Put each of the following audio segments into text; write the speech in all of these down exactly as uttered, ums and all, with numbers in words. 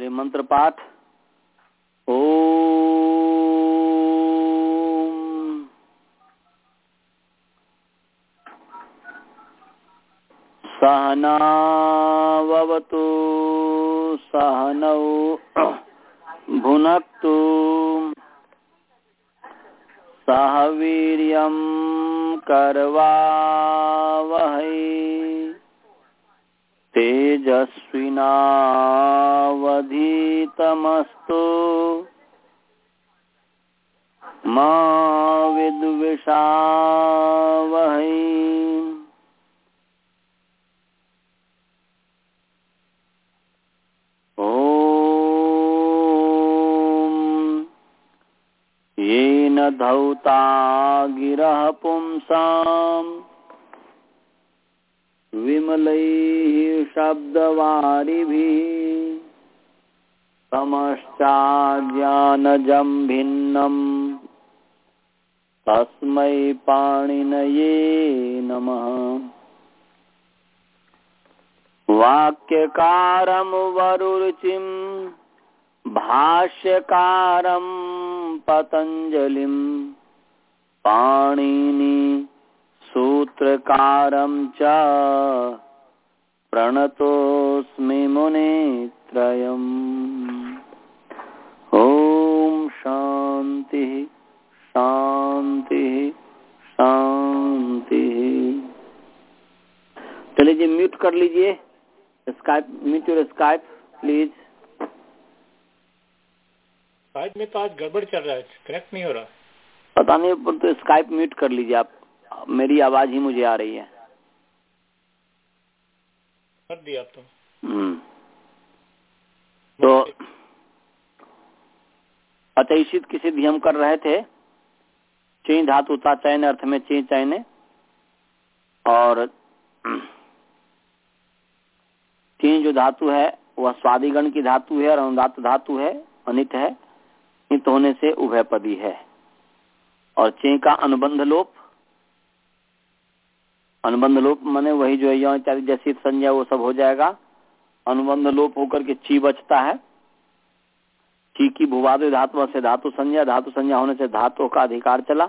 बोले मंत्र पाठ। ओम सहनावतु सहनौ भुनक्तु सह वीर्यं करवावहै तेजस्विनावधीतमस्तु मा विद्विषावहै। येन धौता गिरः पुंसाम् विमलैः शब्दवारिभिः तमश्चाज्ञानजं भिन्नम् तस्मै पाणिनये नमः। वाक्यकारं वरुरुचिं भाष्यकारं पतंजलिं पाणिनि सूत्रकारं च प्रणतोऽस्मि मुनित्रयम्। ओम शांति शांति शांति। चलिए जी म्यूट कर लीजिए Skype, mute your Skype please. Skype में तो आज गड़बड़ चल रहा है, कनेक्ट नहीं हो रहा। पता नहीं, पर तो स्काइप म्यूट कर लीजिए आप, मेरी आवाज ही मुझे आ रही है। कर दिया आप तो। हम्म तो अतैषित की सिद्धि हम कर रहे थे। चीन धातु था चयन अर्थ में ची चयने, और चीन जो धातु है वह स्वादिगण की धातु है और अनुदात्त धातु है, अनित है, नित होने से उभयपदी है। और चे का अनुबंध लोप, अनुबंध लोप माने वही जो है यौन इत्यादि जैसी संज्ञा वो सब हो जाएगा। अनुबंध लोप होकर के ची बचता है। ची की भूवादि धातु से धातु संज्ञा, धातु संज्ञा होने से धातु का अधिकार चला।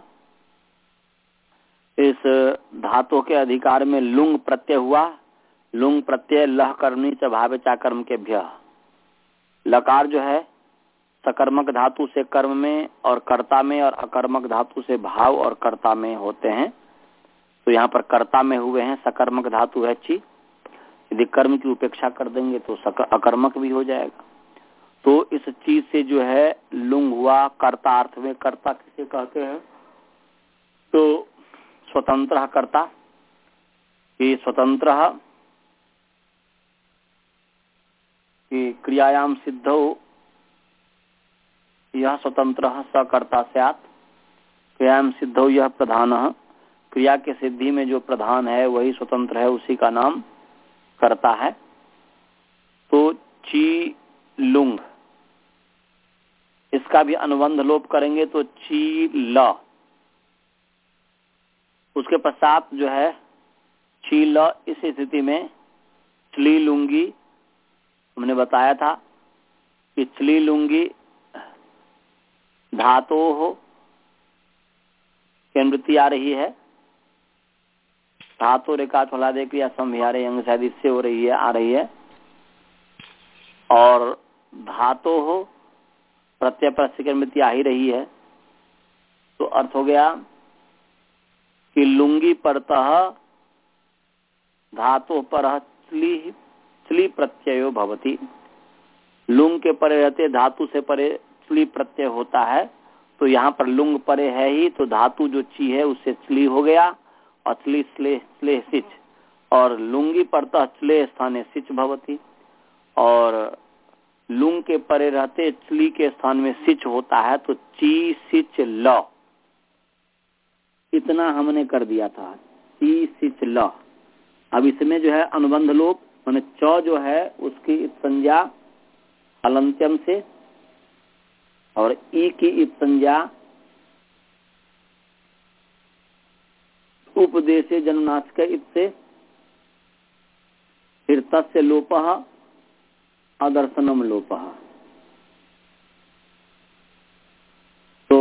इस धातु के अधिकार में लुंग प्रत्यय हुआ। लुंग प्रत्यय लह कर्मणि च भावे चा कर्म के भ्य। लकार जो है सकर्मक धातु से कर्म में और कर्ता में, और अकर्मक धातु से भाव और कर्ता में होते हैं। तो यहाँ पर कर्ता में हुए हैं, सकर्मक धातु है ची। यदि कर्म की उपेक्षा कर देंगे तो अकर्मक भी हो जाएगा। तो इस चीज से जो है लुंग हुआ। कर्ता अर्थ में कर्ता किसे कहते हैं? तो स्वतंत्र कर्ता, कि स्वतंत्र कि क्रियायाम सिद्धौ यह स्वतंत्र सकर्ता स्यात्। क्रियायाम सिद्धौ यह प्रधान, क्रिया के सिद्धि में जो प्रधान है वही स्वतंत्र है, उसी का नाम कर्ता है। तो ची लुंग, इसका भी अनुबंध लोप करेंगे तो ची ल। उसके पश्चात जो है ची ल, इस स्थिति में चली लुंगी हमने बताया था कि चली लुंगी धातो हो केन्द्रति आ रही है। धातु रेखा थोड़ा देख लिया संभिहारे अंग शायद इससे हो रही है, आ रही है। और धातो हो प्रत्यय पर केन्द्रति आ ही रही है। तो अर्थ हो गया कि लुंगी परतः धातु पर चली चली प्रत्ययो भवति। लुंग के परे रहते धातु से परे चली प्रत्यय होता है। तो यहाँ पर लुंग परे है ही, तो धातु जो ची है उससे चली हो गया, और चली स्ले स्ले सिच, और लुंगी परतः चले स्थाने सिच भवति। और लुंग के परे रहते चली के स्थान में सिच होता है, तो ची सिच ल। इतना हमने कर दिया था, ची सिच ल। अब इसमें जो है अनुबंध लोप, माने च जो है उसकी संज्ञा हलंत्यम से, और ई की इत संज्ञा उपदेशे जन्मनाश के इत से, फिर तस्य लोपः अदर्शनम लोपः। तो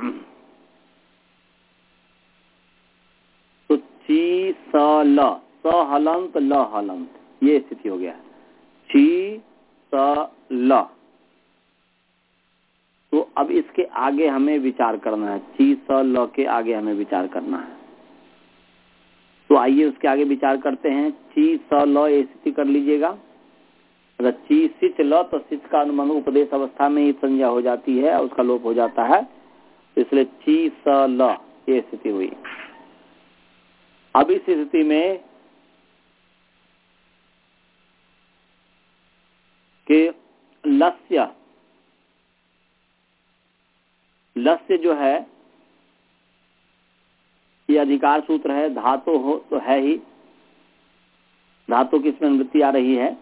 तो ची स ल, स हलंत ल हलंत, ये स्थिति हो गया। ची स ल। तो अब इसके आगे हमें विचार करना है, ची स ल के आगे हमें विचार करना है। तो आइए उसके आगे विचार करते हैं। ची स ल ये स्थिति कर लीजिएगा। अगर ची सिच ल तो सिच का अनुबंध उपदेश अवस्था में ही संज्ञा हो जाती है, उसका लोप हो जाता है, इसलिए ची स ल ये स्थिति हुई। अब इस स्थिति में कि लस्य, लस्य जो है ये अधिकार सूत्र है, धातु हो तो है ही, धातु की इसमें वृत्ति आ रही है,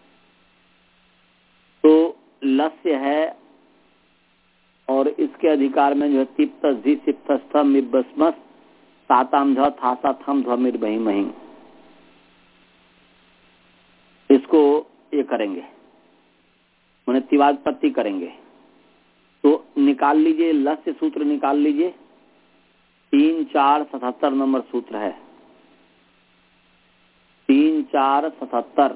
तो लस्य है और इसके अधिकार में जो है तिप्त झी सिप्त स्थ मिब्बस्मस साताम झ थासा थम ध्व मिर बही मही, इसको ये करेंगे, उन्हें तिवादपत्ति करेंगे। तो निकाल लीजिए, लस्य सूत्र निकाल लीजिए, तीन चार सतहत्तर नंबर सूत्र है, तीन चार सतहत्तर,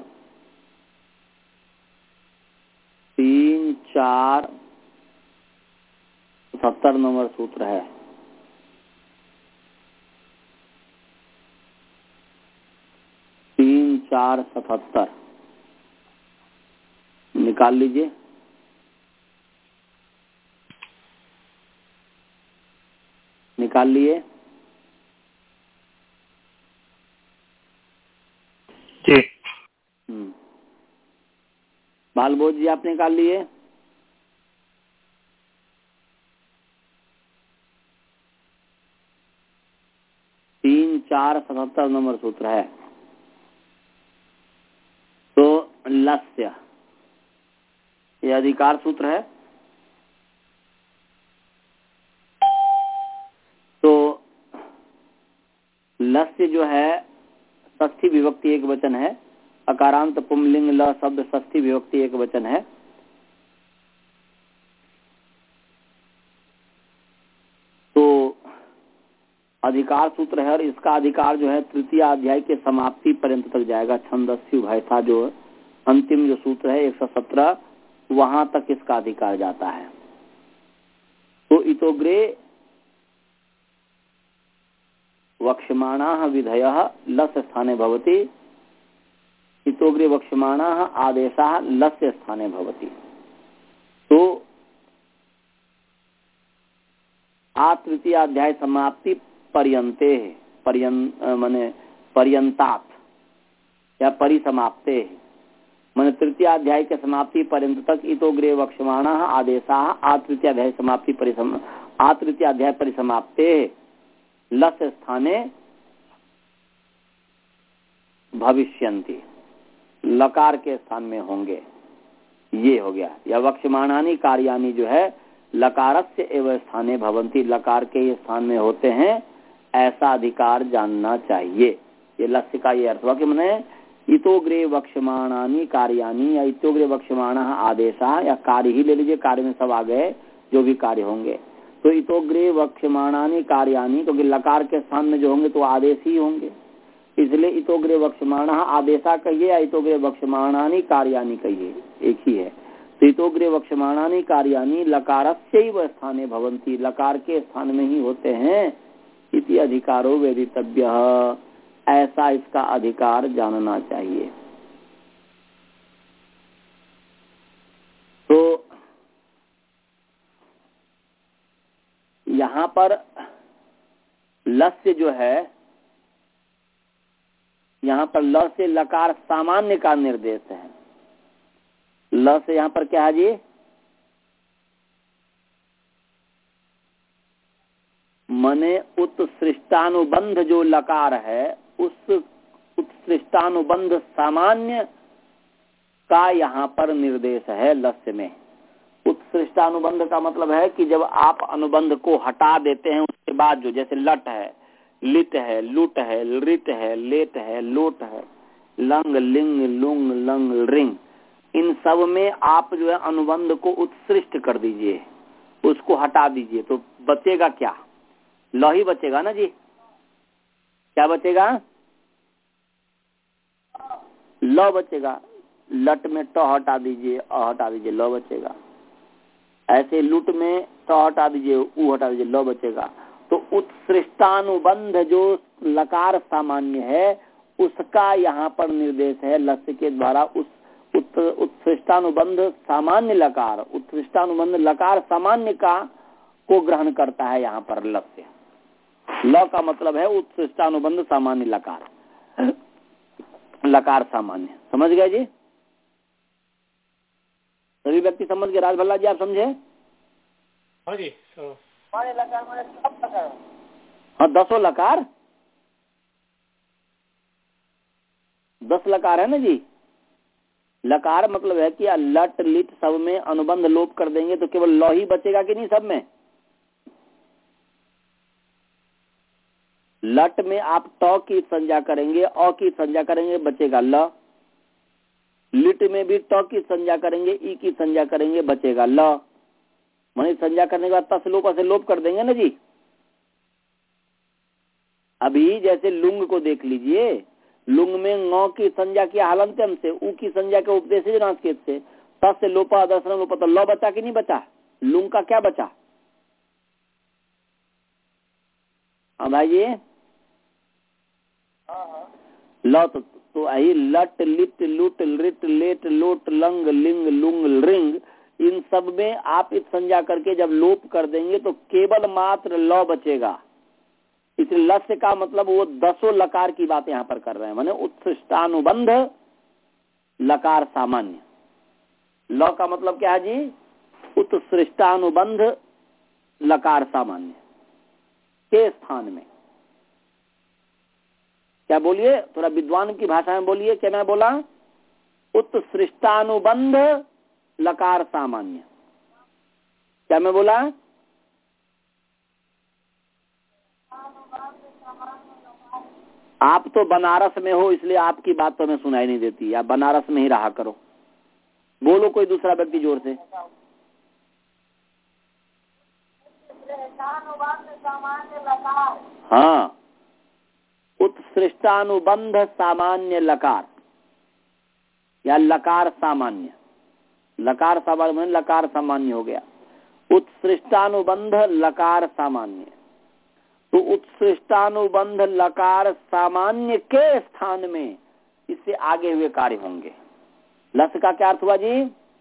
तीन चार सतहत्तर नंबर सूत्र है। तीन चार सतहत्तर निकाल लीजिए। निकाल लिए जी। हम्म, बालबोध जी आप निकाल लिए। तीन चार सतहत्तर नंबर सूत्र है। तो लस्य ये अधिकार सूत्र है। तो लस्य जो है षष्ठी विभक्ति एक वचन है, अकारांत पुंलिंग ल शब्द षष्ठी विभक्ति एक वचन है। तो अधिकार सूत्र है और इसका अधिकार जो है तृतीय अध्याय के समाप्ति पर्यंत तक जाएगा। छंदस्य उभयथा जो अंतिम जो सूत्र है एक सौ सत्रह, वहां तक इसका अधिकार जाता है। तो इतोग्रे वक्ष्यमाणाः विधयः लस्य स्थाने भवति, इतोग्रे वक्ष्यमाणाः आदेशाः लस्य स्थाने भवति। तो आ तृतीय अध्याय समाप्ति पर्यन्ते पर्यंत माने पर्यंतात या परिसमाप्ते माने तृतीय अध्याय के समाप्ति पर्यंत तक इतोग्रे वक्ष्यमाणाः आदेशाः आ तृतीय अध्याय समाप्ति परिसम आ तृतीय अध्याय परिसमाप्ते लस्य स्थाने भविष्यन्ति, लकार के स्थान में होंगे। ये हो गया। या वक्ष्यमाणानि कार्याणि जो है लकारस्य एवं स्थाने भवन्ति, लकार के ये स्थान में होते हैं, ऐसा अधिकार जानना चाहिए। ये लस्य का ये अर्थ हुआ कि मैंने इतोग्रे वक्ष्यमाणानि कार्याणि या इतोग्रे वक्ष्यमाणः आदेशा, या कार्य ही ले लीजिए, कार्य में सब आ गए जो भी कार्य होंगे। तो इतोग्रे वक्ष्यमाणानि कार्याणि, क्योंकि लकार के स्थान में जो होंगे तो आदेश ही होंगे, इसलिए इतोग्रे वक्ष्यमाणः आदेशा कहिए या इतोग्रे वक्ष्यमाणानि कार्याणि कहिए, एक ही है। तो इतोग्रे वक्ष्यमाणानि कार्याणि लकारस्यैव स्थाने भवन्ति, लकार के स्थान में ही होते हैं। इति अधिकारो वेदितव्यः, ऐसा इसका अधिकार जानना चाहिए। तो यहाँ पर लस्य जो है, यहाँ पर ल से लकार सामान्य का निर्देश है। ल से यहाँ पर क्या है जी? मने उत्सृष्टानुबंध जो लकार है, उस उत्सृष्टानुबंध सामान्य का यहाँ पर निर्देश है लस्य में। उत्सृष्टानुबंध का मतलब है कि जब आप अनुबंध को हटा देते हैं, उसके बाद जो, जैसे लट है, लिट है, लुट है, रिट है, लेट है, लोट है, लंग लिंग लुंग लंग रिंग, इन सब में आप जो है अनुबंध को उत्सृष्ट कर दीजिए, उसको हटा दीजिए, तो बचेगा क्या? ल ही बचेगा ना जी। क्या बचेगा? ल बचेगा। लट में ट हटा दीजिए, अ हटा दीजिए, ल बचेगा। ऐसे लुट में ट हटा दीजिए, उ हटा दीजिए, ल बचेगा। तो उत्सृष्टानुबंध जो लकार सामान्य है उसका यहाँ पर निर्देश है लस्य के द्वारा। उस उत्सृष्टानुबंध सामान्य लकार, उत्सृष्टानुबंध लकार सामान्य का को ग्रहण करता है यहाँ पर लस्य। ल का मतलब है उत्सृष्टानुबंध सामान्य लकार, लकार सामान्य। समझ गए जी? सभी व्यक्ति समझ गए? राजभल्ला जी आप समझे? हाँ जी। हाँ, दसों लकार, दस लकार है ना जी। लकार मतलब है कि लट लिट सब में अनुबंध लोप कर देंगे तो केवल ल ही बचेगा कि नहीं सब में? लट में आप ट की संज्ञा करेंगे, अ की संज्ञा करेंगे, बचेगा ल। लिट में भी ट की संज्ञा करेंगे, ई की संज्ञा करेंगे, बचेगा ल। माने संज्ञा करने के बाद तस लोप से लोप कर देंगे ना जी। अभी जैसे लुंग को देख लीजिए, लुंग में ङ की संज्ञा किया हलंत्यम से, उ की संज्ञा के उपदेश से, तस से लोपा दर्शन लोपा, तो ल बचा कि नहीं बचा? लुंग का क्या बचा? हाँ भाई जी, ल तो, तो आई लट लिट लुट लिट लेट लोट लंग लिंग लुंग रिंग, इन सब में आप इस संज्ञा करके जब लोप कर देंगे तो केवल मात्र ल बचेगा। इसलिए लस्य का मतलब वो दसों लकार की बात यहाँ पर कर रहे हैं, माने उत्सृष्टानुबंध लकार सामान्य। ल का मतलब क्या है जी? उत्सृष्टानुबंध लकार सामान्य के स्थान में। क्या बोलिए? थोड़ा विद्वान की भाषा में बोलिए। क्या मैं बोला? उत्सृष्टानुबंध लकार सामान्य। क्या मैं बोला? आप तो बनारस में हो इसलिए आपकी बात तो हमें सुनाई नहीं देती। आप बनारस में ही रहा करो। बोलो कोई दूसरा व्यक्ति जोर से। हाँ, उत्सृष्टानुबंध सामान्य लकार या लकार सामान्य। लकार सामान्य लकार सामान्य हो गया। उत्सृष्टानुबंध लकार सामान्य, तो उत्सृष्टानुबंध लकार सामान्य के स्थान में इससे आगे हुए कार्य होंगे। लस का क्या अर्थ हुआ जी?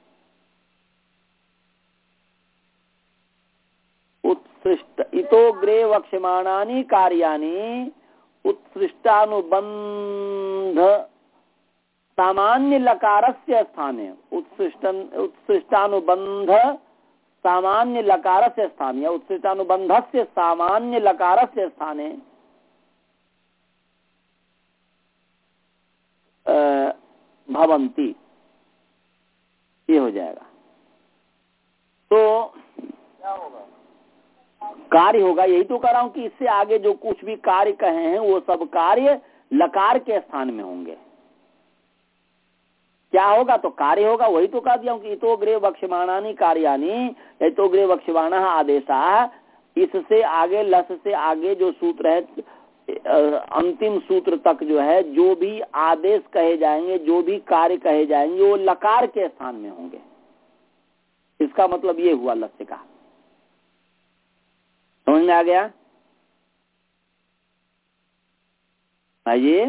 उत्सृष्ट इतो ग्रे वक्ष्यमाणानि कार्याणि उत्सृष्टानुबंध सामान्य लकारस्य स्थाने, उत्सृष्ट उत्सृष्टानुबंध सामान्य लकारस्य स्थाने, उत्सृष्टानुबंधस्य सामान्य लकारस्य स्थाने भवन्ति, ये हो जाएगा। तो क्या होगा? कार्य होगा। यही तो कह रहा हूं कि इससे आगे जो कुछ भी कार्य कहे हैं वो सब कार्य लकार के स्थान में होंगे। क्या होगा? तो कार्य होगा। वही तो कह दिया हूं कि इतो ग्रे वक्ष्यमाणानि कार्याणि, इतो ग्रे वक्ष्यमाणः आदेशः, इससे आगे लस से आगे जो सूत्र है अंतिम सूत्र तक जो है, जो भी आदेश कहे जाएंगे, जो भी कार्य कहे जाएंगे वो लकार के स्थान में होंगे। इसका मतलब ये हुआ लस्य का। समझ में आ गया भाई?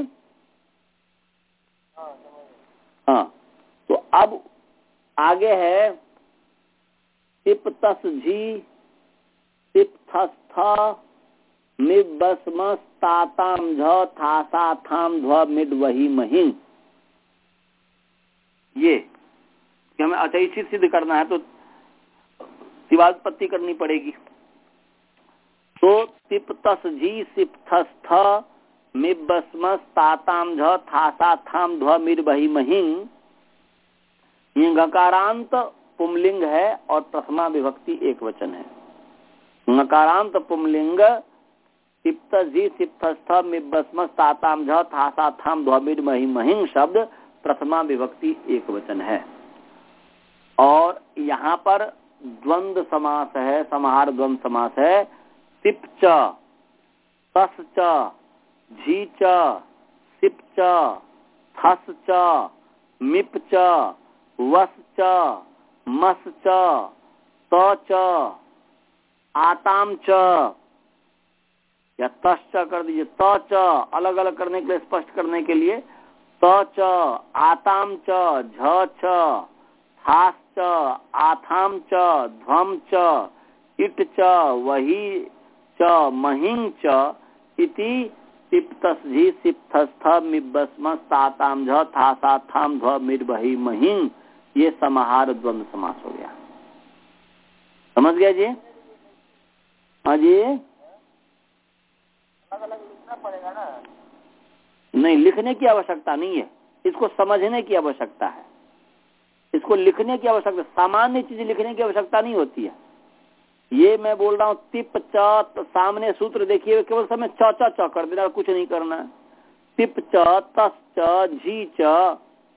हाँ, तो अब आगे है सिप तस झी सिप थस्थ मिब बसमस ताताम झ थासा थाम ध्व मिड वही महिं। ये कि हमें अच्छा इसी सिद्ध करना है तो शिवात्पत्ति करनी पड़ेगी। तो सिप तस झी सिप थस्थ मिब बसमस ताताम झ थासा थाम ध्व मिड वही महिं, ये गकारांत पुमलिंग है और प्रथमा विभक्ति एक वचन है। नकारांत पुमलिंग सिप्त जी सिप्तस्थ मिबस्मस ताताम झ थासा थाम ध्वमिड महि महिं शब्द प्रथमा विभक्ति एक वचन है। और यहाँ पर द्वंद्व समास है, समाहार द्वंद्व समास है। सिप च, तस च, झी च, सिप च, थस च, मिप च, वस च, मस च, त च, आताम च, या तस च कर दीजिए, त च अलग अलग करने के लिए, स्पष्ट करने के लिए, त च, आताम च, झ च, थास च, आथाम च, ध्वम च, इट च, वही च, महिं च, इति सिप्तसझी सिप्तस्थ मिब्बस्म साताम झ थासाथाम ध्व मिर वही महिं, ये समाहार द्वंद्व समास हो गया। समझ गया जी? हाँ जी, अलग अलग लिखना पड़ेगा ना? नहीं, लिखने की आवश्यकता नहीं है, इसको समझने की आवश्यकता है। इसको लिखने की आवश्यकता, सामान्य चीज लिखने की आवश्यकता नहीं होती है। ये मैं बोल रहा हूँ तिप च, सामने सूत्र देखिए, केवल समय च च च कर देना, कुछ नहीं करना है। तिप च, तस च, झी च,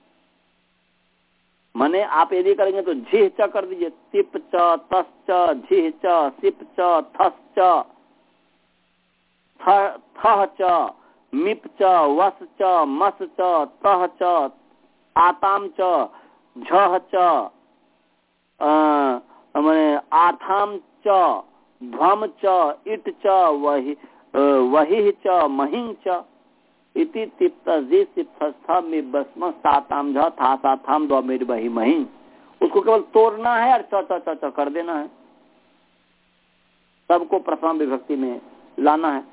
माने आप यदि करेंगे तो झी च कर दीजिए। तिप च, तस च, झी च, सिप च, थस च, थह च, मिप च, वस च, मस च, तह च, आताम च, झ च, मैंने आथाम च, ध्वम च, इट च, वही वही च, महिं च, इति तिप्तझी सिप्तस्थ मिब्बस्म साताम झ थासाथाम ध्व मिर वही महिं। उसको केवल तोड़ना है और च च च च कर देना है, सबको प्रथम विभक्ति में लाना है।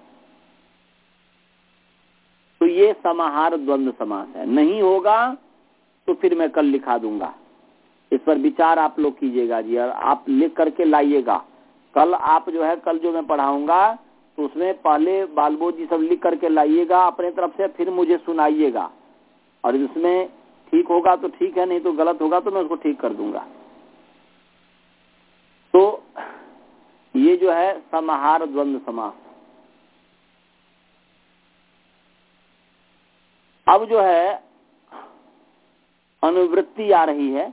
तो ये समाहार द्वंद्व समास है। नहीं होगा तो फिर मैं कल लिखा दूंगा, इस पर विचार आप लोग कीजिएगा जी, और आप लिख करके लाइएगा। कल आप जो है, कल जो मैं पढ़ाऊंगा तो उसमें पहले बालबो जी सब लिख करके लाइएगा अपने तरफ से, फिर मुझे सुनाइएगा, और इसमें ठीक होगा तो ठीक है, नहीं तो गलत होगा तो मैं उसको ठीक कर दूंगा। तो ये जो है समाहार द्वंद्व समास। अब जो है अनुवृत्ति आ रही है।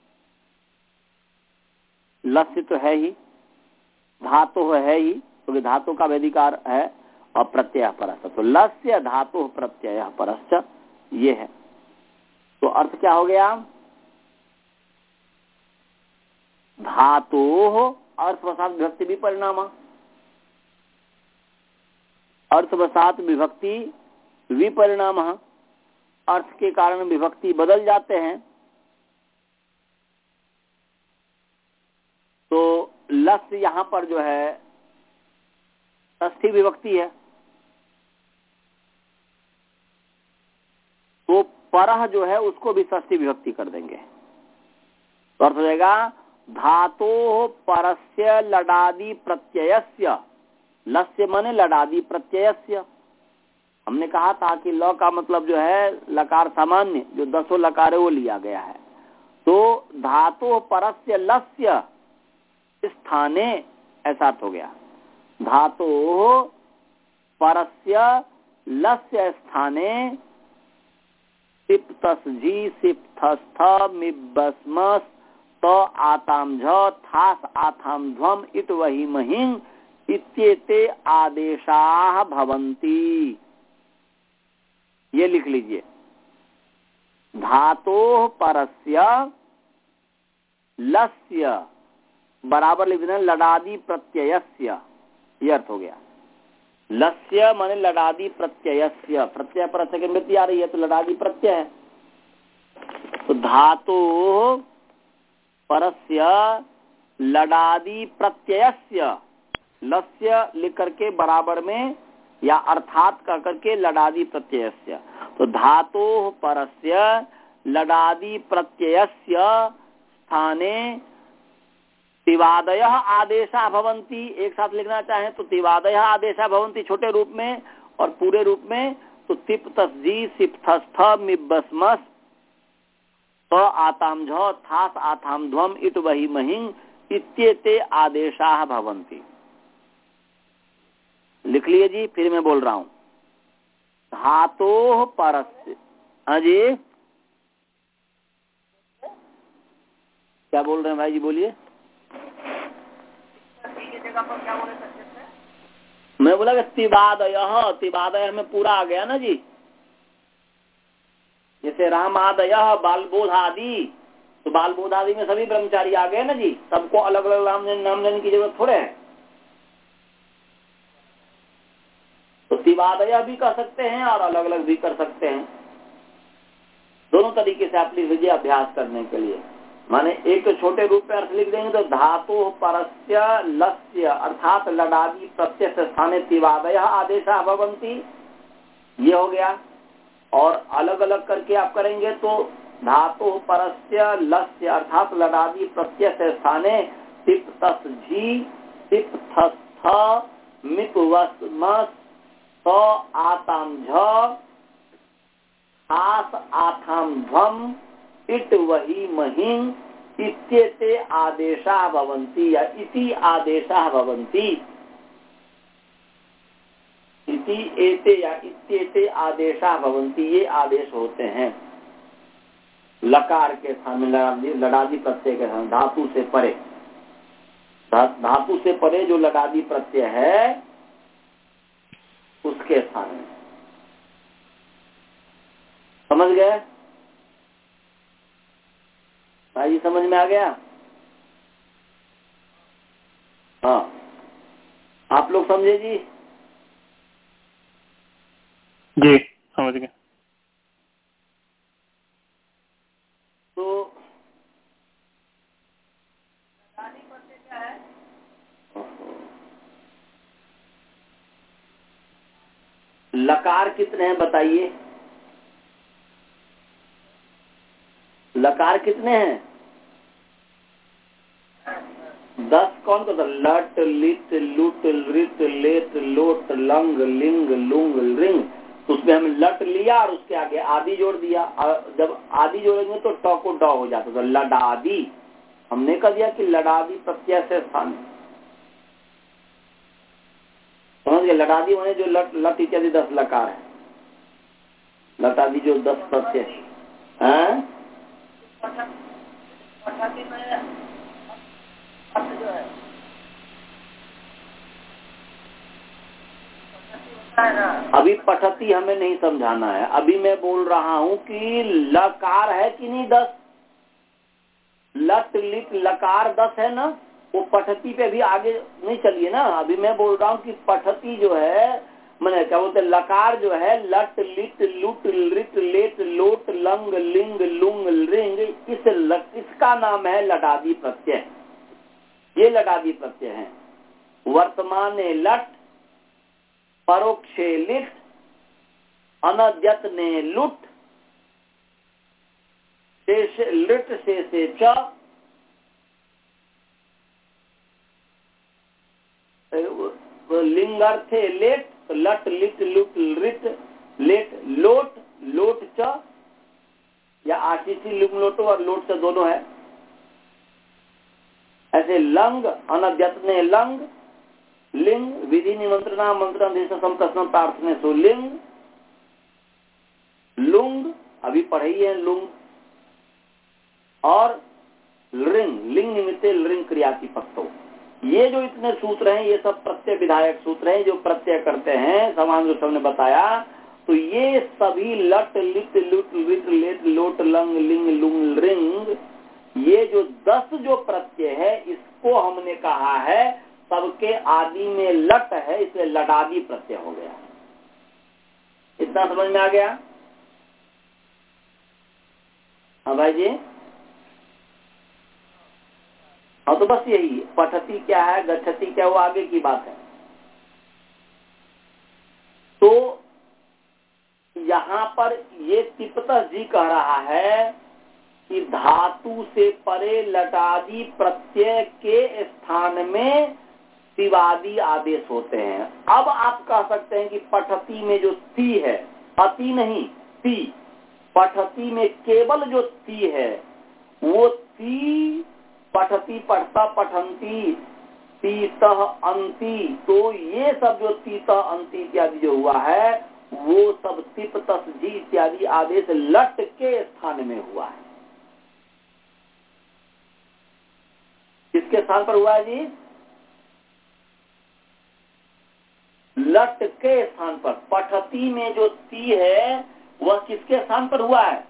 लस्य तो है ही, धातु है ही, क्योंकि तो धातु का वेदिकार है, और प्रत्यय परस्य, तो लस्य धातु प्रत्यय परस्य ये है। तो अर्थ क्या हो गया? धातु अर्थवसात विभक्ति भी परिणाम, अर्थवसात विभक्ति विपरिणाम, अर्थ के कारण विभक्ति बदल जाते हैं। तो लस यहाँ पर जो है षष्ठी विभक्ति है, तो परह जो है उसको भी षष्ठी विभक्ति कर देंगे, तो अर्थ हो जाएगा धातो परस्य लडादि प्रत्ययस्य, लस्य मने लडादि प्रत्ययस्य। हमने कहा था कि ल का मतलब जो है लकार सामान्य, जो दसों लकार है वो लिया गया है। तो धातो परस्य लस्य स्थाने, ऐसा अर्थ हो गया। धातो परस्य लस्य स्थाने सिप्तसझी सिप्तस्थ मिब्बस्मस् त आताम झ थास आथाम ध्वम इट वही महिं इत्येते आदेशाः भवन्ति। ये लिख लीजिए, धातोः परस्य लस्य बराबर लिख देना लडादि प्रत्ययस्य, ये अर्थ हो गया। लस्य माने लडादि प्रत्ययस्य, प्रत्यय पर की वृत्ति आ रही है तो लडादि प्रत्यय है। तो धातु परस्य लडादि प्रत्ययस्य, लस्य लिख करके बराबर में या अर्थात कह करके लडादि प्रत्ययस्य, तो धातु परस्य लडादि प्रत्ययस्य स्थाने तिवादयः आदेशा भवन्ति। एक साथ लिखना चाहें तो तिवादयः आदेशा भवन्ति छोटे रूप में, और पूरे रूप में तो तिप्तसझी सिप्तस्थ मिब्बस्मस् त आताम झ थास आथाम ध्वम इट वही महिं इत्येते आदेशाः भवन्ति। लिख लिए जी, फिर मैं बोल रहा हूं। धातोः परस्य, हाँ जी क्या बोल रहे हैं भाई जी, बोलिए। मैं बोला कि तिवादयः, तिवादयः में पूरा आ गया ना जी। जैसे रामादय, बाल बोध आदि, तो बाल बोध आदि में सभी ब्रह्मचारी आ गए ना जी। सबको अलग अलग नाम नाम लेने की जरूरत थोड़े है। तो तिवादय भी कर सकते हैं और अलग अलग भी कर सकते हैं। दोनों तरीके से आप लिख लीजिए अभ्यास करने के लिए। माने एक तो छोटे रूप में अर्थ लिख देंगे तो धातु परस्य लस्य अर्थात लडादि प्रत्यय से स्थाने तिवादय आदेशा भवन्ति, ये हो गया। और अलग अलग करके आप करेंगे तो धातु परस्य लस्य अर्थात लडादि प्रत्यय से स्थाने टिप तस झी टिप थस थ मिप वस मस तो आताम झ आस आथाम ध्वम इट वही महिं इत्येते आदेशा भवन्ति या इति आदेशा भवन्ति। इति एते या इत्येते आदेशा भवन्ति, ये आदेश होते हैं लकार के स्थान में, लडादि प्रत्यय के स्थान, धातु से परे। धा, धातु से परे जो लडादि प्रत्यय है उसके स्थान में। समझ गए भाई जी? समझ में आ गया? हाँ, आप लोग समझे जी? जी समझ गए। तो क्या है? लकार कितने हैं बताइए? लकार कितने हैं? दस। कौन कौन सा? लट लिट लुट लिट लेट लोट लंग लिंग लुंग रिंग। तो उसमें हमने लट लिया और उसके आगे आदि जोड़ दिया। जब आदि जोड़ेंगे तो ट को ड हो जाता। तो लडादि हमने कह दिया कि लडादि प्रत्यय से स्थान। समझ गए? लडादि होने जो लट लट इत्यादि दस लकार है। लटादि जो दस प्रत्यय है। जो है अभी पठती हमें नहीं समझाना है। अभी मैं बोल रहा हूं कि लकार है कि नहीं दस। लट लिट लकार दस है ना। वो पठती पे भी आगे नहीं चलिए ना। अभी मैं बोल रहा हूं कि पठती जो है, मैंने क्या बोलते लकार जो है, लट लिट लुट लिट लेट लोट लंग लिंग लुंग रिंग, इस लट, इसका नाम है लडादि प्रत्यय। ये लडादि प्रत्यय है। वर्तमाने लट, परोक्षे लिट, अनद्यतने लुट, शेष लिट शेषे च, लिंगार्थे लेट, लट लिट लुट लिट लेट लोट लोट च, या आशीषी लिंग लोटो और लोट च दोनों है। ऐसे लंग, अनद्यतने लंग, लिंग, विधि निमंत्रणा मंत्रण संप्रश्न प्रार्थने सो लिंग, लुंग अभी पढ़ी है लुंग, और लिंग, लिंग निमित्ते लिंग क्रियाति पत्तो। ये जो इतने सूत्र हैं ये सब प्रत्यय विधायक सूत्र हैं जो प्रत्यय करते हैं। समान जो सबने बताया, तो ये सभी लट लिट लुट लिट लेट लोट लंग लिंग लुंग रिंग, ये जो दस जो प्रत्यय है इसको हमने कहा है सबके आदि में लट है, इसलिए लडादि प्रत्यय हो गया। इतना समझ में आ गया? हाँ भाई जी। हाँ तो बस यही पठती क्या है, गच्छति क्या, वो आगे की बात है। तो यहाँ पर ये तिप्तः जी कह रहा है कि धातु से परे लटादि प्रत्यय के स्थान में तिवादी आदेश होते हैं। अब आप कह सकते हैं कि पठती में जो ती है, अति नहीं ती, पठती में केवल जो ती है वो ती, पठती पठता पठंती तीतः अंति, तो ये सब जो तीतः अंति इत्यादि जो हुआ है वो सब तिप तस जी इत्यादि आदेश लट के स्थान में हुआ है। किसके स्थान पर हुआ है जी? लट के स्थान पर। पठती में जो ती है वह किसके स्थान पर हुआ है?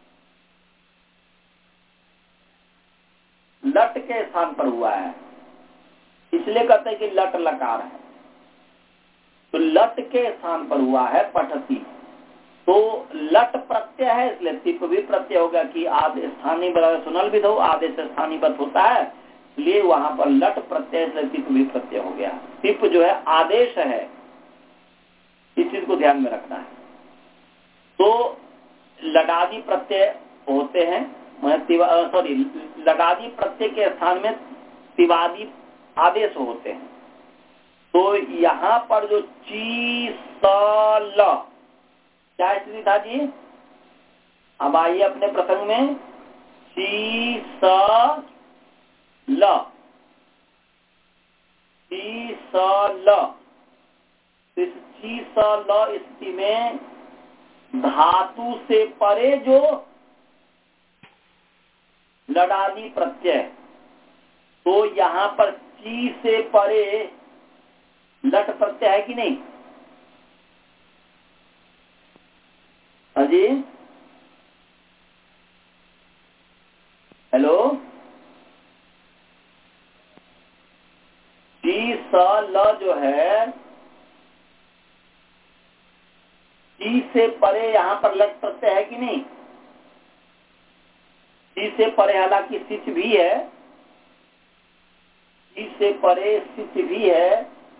लट के स्थान पर हुआ है, इसलिए कहते हैं कि लट लकार है। तो लट के स्थान पर हुआ है पठती, तो लट प्रत्यय है इसलिए तिप भी प्रत्यय हो गया कि आदेश स्थानीय बराबर सुनल भी दो आदेश स्थानीय बत होता है, इसलिए वहां पर लट प्रत्यय इसलिए तिप भी प्रत्यय हो गया। तिप जो है आदेश है, इस चीज को ध्यान में रखना है। तो लगादी प्रत्यय होते हैं, सॉरी लगादी प्रत्यय के स्थान में तिवादी आदेश होते हैं। तो यहाँ पर जो ची स ल क्या स्थिति था जी? अब आइए अपने प्रसंग में। ची स ल ची स ल, इस ची स ल स्थिति में धातु से परे जो लडादी प्रत्यय, तो यहाँ पर ची से परे लट प्रत्यय है कि नहीं? अजी हेलो, ची स ल जो है, ची से परे यहाँ पर लट प्रत्यय है कि नहीं? ची से परे हालांकि सिच भी है, ची से परे सिच भी है,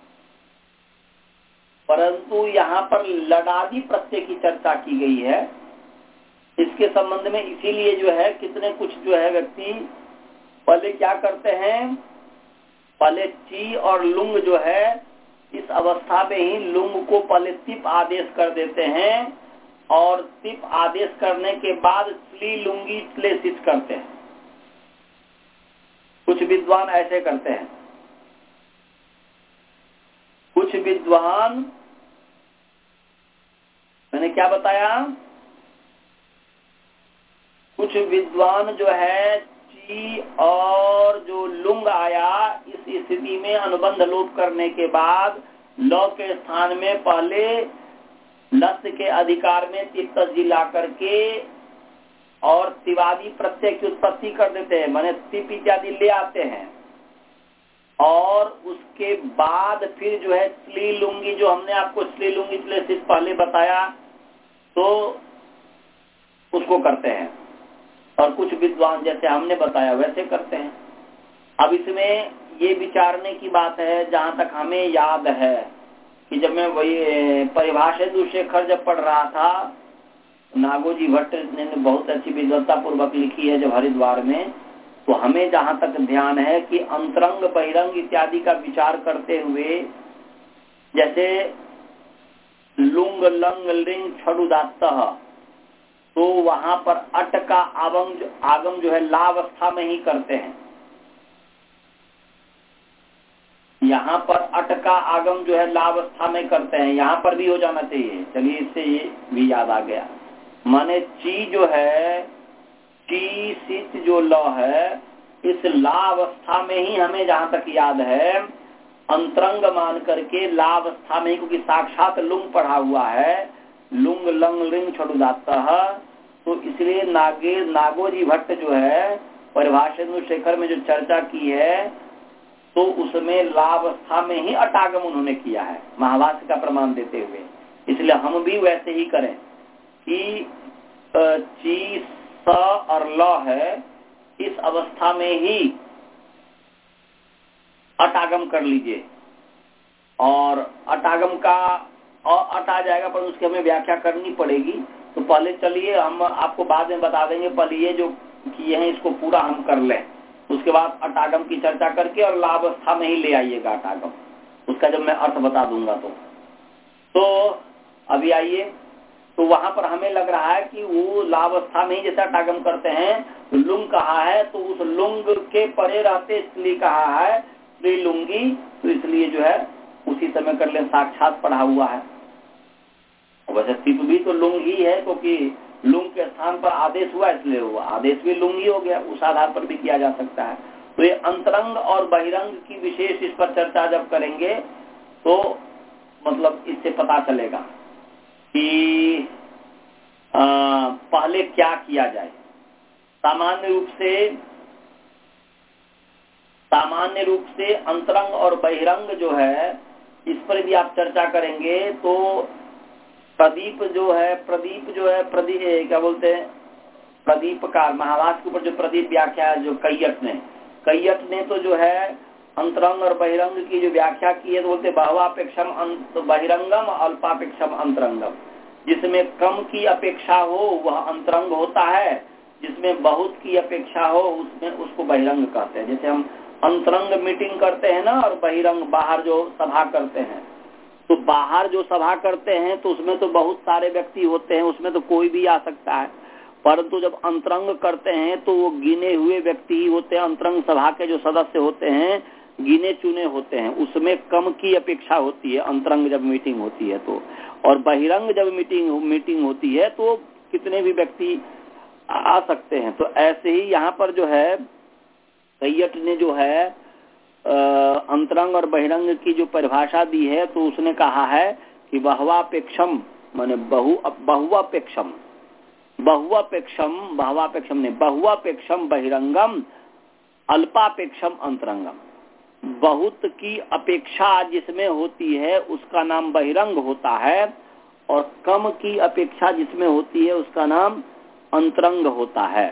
परंतु यहाँ पर लडादी प्रत्यय की चर्चा की गई है। इसके संबंध में इसीलिए जो है कितने कुछ जो है व्यक्ति पहले क्या करते हैं, पहले ची और लुंग जो है इस अवस्था में ही लुंग को पहले तिप आदेश कर देते हैं और तिप आदेश करने के बाद स्ली लुंगी श्लेषित करते हैं। कुछ विद्वान ऐसे करते हैं। कुछ विद्वान, मैंने क्या बताया, कुछ विद्वान जो है ची और जो लुंग आया इस स्थिति में अनुबंध लोप करने के बाद ल के स्थान में पहले लस्य के अधिकार में तिप ला करके और तिवादी प्रत्यय की उत्पत्ति कर देते हैं, माने तिप इत्यादि ले आते हैं। और उसके बाद फिर जो है स्ली लुंगी, जो हमने आपको स्ली लुंगी श्लेषित पहले बताया, तो उसको करते हैं। और कुछ विद्वान जैसे हमने बताया वैसे करते हैं। अब इसमें ये विचारने की बात है, जहां तक हमें याद है कि जब मैं वही परिभाषा शेखर जब पढ़ रहा था, नागोजी भट्ट ने बहुत अच्छी विद्वत्ता पूर्वक लिखी है जब हरिद्वार में, तो हमें जहां तक ध्यान है कि अंतरंग बहिरंग इत्यादि का विचार करते हुए, जैसे लुंग लंग लिंग छड़ुदात्तः, तो वहां पर अट का आगम आगम जो है लावस्था में ही करते हैं। यहाँ पर अट का आगम जो है लावस्था में करते हैं, यहाँ पर भी हो जाना चाहिए। चलिए, इससे ये भी याद आ गया। माने ची जो है, ची सिच जो ल है, इस लावस्था में ही हमें जहां तक याद है अंतरंग मान करके लावस्था में ही, क्योंकि साक्षात लुंग पढ़ा हुआ है, लुंग लंग लिंग छड़ुदात्तः, तो इसलिए नागे नागोजी भट्ट जो है परिभाषा शेखर में जो चर्चा की है, तो उसमें लावस्था में ही अटागम उन्होंने किया है महाभाष्य का प्रमाण देते हुए। इसलिए हम भी वैसे ही करें कि ची स और ल है, इस अवस्था में ही अटागम कर लीजिए। और अटागम का अट आ जाएगा, पर उसकी हमें व्याख्या करनी पड़ेगी। तो पहले चलिए हम आपको बाद में बता देंगे, पहले ये जो किए हैं इसको पूरा हम कर लें, उसके बाद अटागम की चर्चा करके और लावस्था में ही ले आइएगा अटागम, उसका जब मैं अर्थ बता दूंगा। तो तो अभी आइए, तो वहां पर हमें लग रहा है कि वो लावस्था में ही जैसा अटागम करते हैं, तो लुंग कहा है, तो उस लुंग के परे रहते इसलिए कहा है स्त्री लुंगी, तो इसलिए जो है उसी समय कर ले, साक्षात पढ़ा हुआ है। वैसे तिप भी तो लुंग ही है, क्योंकि लुंग के स्थान पर आदेश हुआ, इसलिए हुआ आदेश भी लुंग ही हो गया, उस आधार पर भी किया जा सकता है। तो ये अंतरंग और बहिरंग की विशेष इस पर चर्चा जब करेंगे तो मतलब इससे पता चलेगा कि आ, पहले क्या किया जाए। सामान्य रूप से सामान्य रूप से अंतरंग और बहिरंग जो है इस पर भी आप चर्चा करेंगे तो प्रदीप जो है प्रदीप जो है प्रदीप क्या बोलते हैं प्रदीपकार महाभाष्य के ऊपर जो प्रदीप व्याख्या है जो कैयट ने कैयट ने तो जो है अंतरंग और बहिरंग की जो व्याख्या की है तो बोलते बहुवापेक्षम बहिरंगम अल्पापेक्षम अंतरंगम। जिसमें कम की अपेक्षा हो वह अंतरंग होता है, जिसमें बहुत की अपेक्षा हो उसमें उसको बहिरंग कहते हैं। जैसे हम अंतरंग मीटिंग करते हैं ना और बहिरंग बाहर जो सभा करते हैं, तो बाहर जो सभा करते हैं तो उसमें तो बहुत सारे व्यक्ति होते हैं, उसमें तो कोई भी आ सकता है। परंतु जब अंतरंग करते हैं तो वो गिने हुए व्यक्ति ही होते हैं। अंतरंग सभा के जो सदस्य होते हैं गिने चुने होते हैं, उसमें कम की अपेक्षा होती है अंतरंग जब मीटिंग होती है तो। और बहिरंग जब मीटिंग मीटिंग होती है तो कितने भी व्यक्ति आ सकते हैं। तो ऐसे ही यहाँ पर जो है कैयट ने जो है अंतरंग और बहिरंग की जो परिभाषा दी है तो उसने कहा है कि बहुवापेक्षम माने बहु बहुवापेक्षम बहुवापेक्षम बहुवापेक्षम ने बहुवापेक्षम बहिरंगम अल्पापेक्षम अंतरंगम। बहुत की अपेक्षा जिसमें होती है उसका नाम बहिरंग होता है और कम की अपेक्षा जिसमें होती है उसका नाम अंतरंग होता है।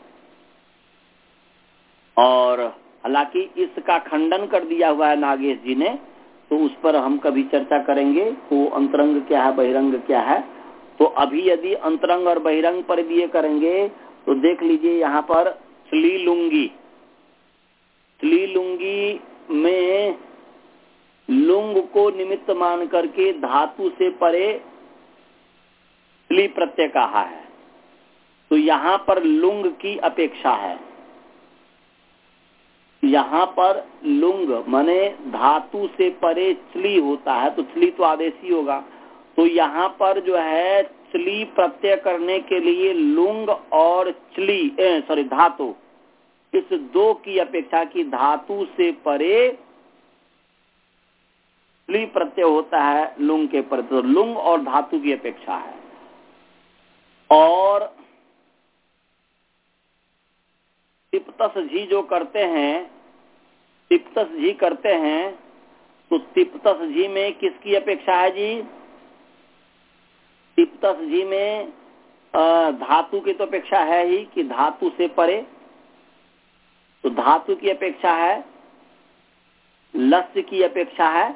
और हालांकि इसका खंडन कर दिया हुआ है नागेश जी ने, तो उस पर हम कभी चर्चा करेंगे वो अंतरंग क्या है बहिरंग क्या है। तो अभी यदि अंतरंग और बहिरंग पर दिए करेंगे तो देख लीजिए यहाँ पर स्त्रीलुंगी स्त्रीलुंगी में लुंग को निमित्त मान करके धातु से परे स्त्री प्रत्यय कहा है, तो यहाँ पर लुंग की अपेक्षा है। यहाँ पर लुंग माने धातु से परे चली होता है तो चली तो आदेशी होगा। तो यहाँ पर जो है चली प्रत्यय करने के लिए लुंग और चली सॉरी धातु इस दो की अपेक्षा की धातु से परे चली प्रत्यय होता है लुंग के पर, तो लुंग और धातु की अपेक्षा है। और तिप्तस झी जो करते हैं तिप्तस झी करते हैं तो तिप्तस झी में किसकी अपेक्षा है जी? तिप्तस झी में धातु की तो अपेक्षा है ही कि धातु से परे, तो धातु की अपेक्षा है, लस्य की अपेक्षा है,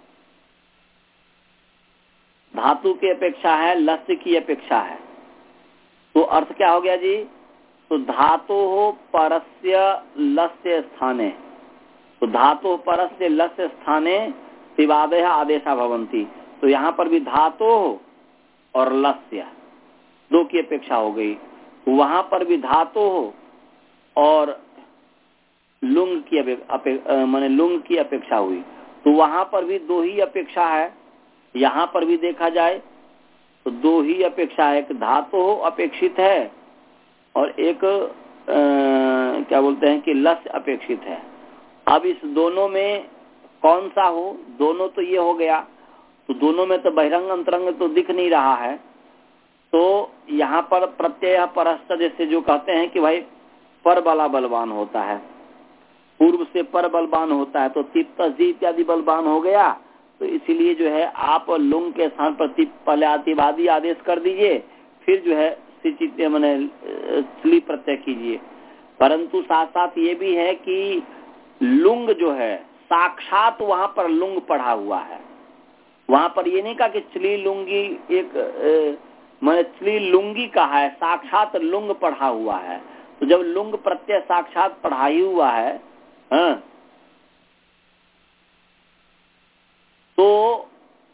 धातु की अपेक्षा है, लस्य की अपेक्षा है। तो अर्थ क्या हो गया जी? तो धातु हो परस्य लस्य स्थाने, तो धातु परस्य लस्य स्थाने विवादय आदेशा भवंती। तो यहाँ पर भी धातु और लस्य दो की अपेक्षा हो गई, वहां पर भी धातु और लुंग की अपेक्षा माने लुंग की अपेक्षा हुई, तो वहां पर भी दो ही अपेक्षा है। यहाँ पर भी देखा जाए तो दो ही अपेक्षा है, एक धातु अपेक्षित है और एक आ, क्या बोलते हैं कि लस्य अपेक्षित है। अब इस दोनों में कौन सा हो? दोनों तो ये हो गया, तो दोनों में तो बहिरंग अंतरंग तो दिख नहीं रहा है। तो यहाँ पर प्रत्यय परस्त जैसे जो कहते हैं कि भाई पर बला बलवान होता है, पूर्व से पर बलवान होता है, तो तिप्तसी इत्यादि बलवान हो गया। तो इसीलिए जो है आप लुंग के स्थान पर पहले अतिवादी आदेश कर दीजिए, फिर जो है सिचित मैंने स्ली प्रत्यय कीजिए। परंतु साथ साथ ये भी है कि लुंग जो है साक्षात वहां पर लुंग पढ़ा हुआ है। वहां पर ये नहीं कहा कि चली लुंगी एक मैंने चली लुंगी कहा है, साक्षात लुंग पढ़ा हुआ है। तो जब लुंग प्रत्यय साक्षात पढ़ाई हुआ है हाँ, तो